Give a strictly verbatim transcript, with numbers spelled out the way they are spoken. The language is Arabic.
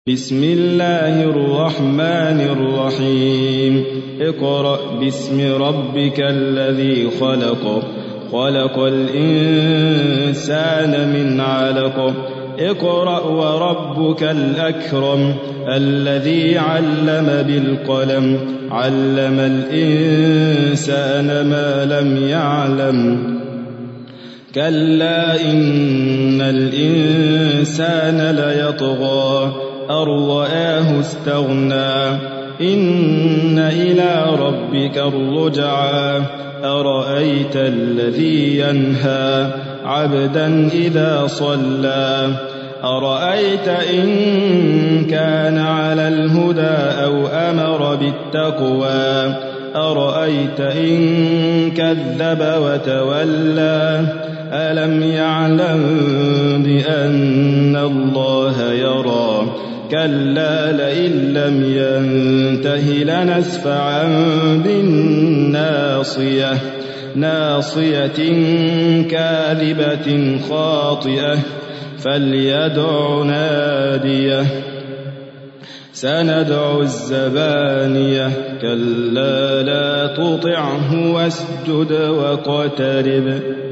بسم الله الرحمن الرحيم اقرأ باسم ربك الذي خلق خلق الإنسان من علق اقرأ وربك الأكرم الذي علم بالقلم علم الإنسان ما لم يعلم كلا إن الإنسان ليطغى أن رآه استغنى إن إلى ربك الرجعى أرأيت الذي ينهى عبدا إذا صلى أرأيت إن كان على الهدى أو أمر بالتقوى أرأيت إن كذب وتولى ألم يعلم بأن الله يرى كلا لئن لم ينته لنسفعا بالناصية ناصية كاذبة خاطئة فليدع ناديه سندع الزبانية كلا لا تطعه واسجد واقترب